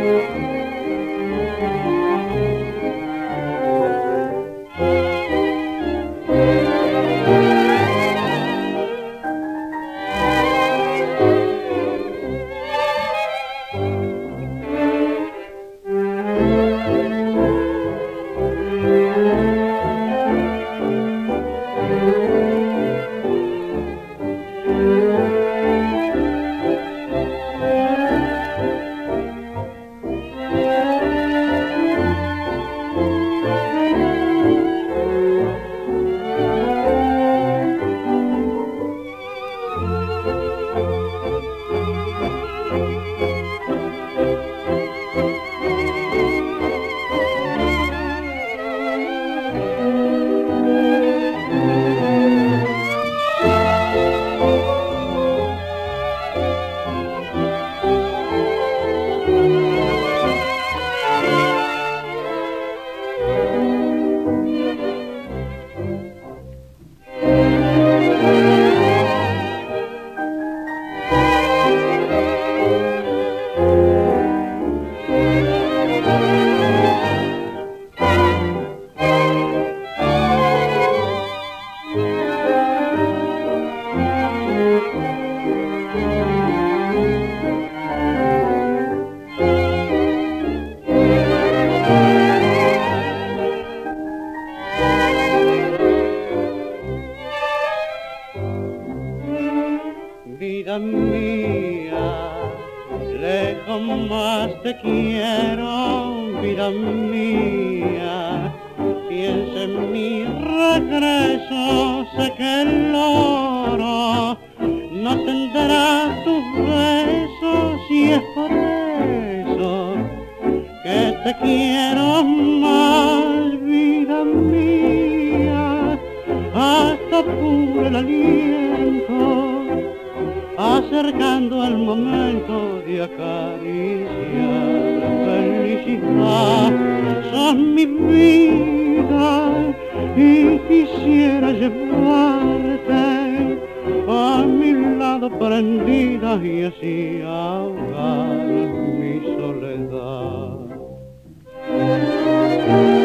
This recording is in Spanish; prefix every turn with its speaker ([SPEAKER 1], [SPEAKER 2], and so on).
[SPEAKER 1] Vida mía, lejos más te quiero, vida mía, piensa en mi regreso, sé que el oro no tendrá tus besos y es por eso que te quiero más, vida mía, hasta puro el aliento, acercando el momento de acariciar felicidad. Sos mi vida y quisiera llevarte a mi lado prendida y así ahogar mi soledad.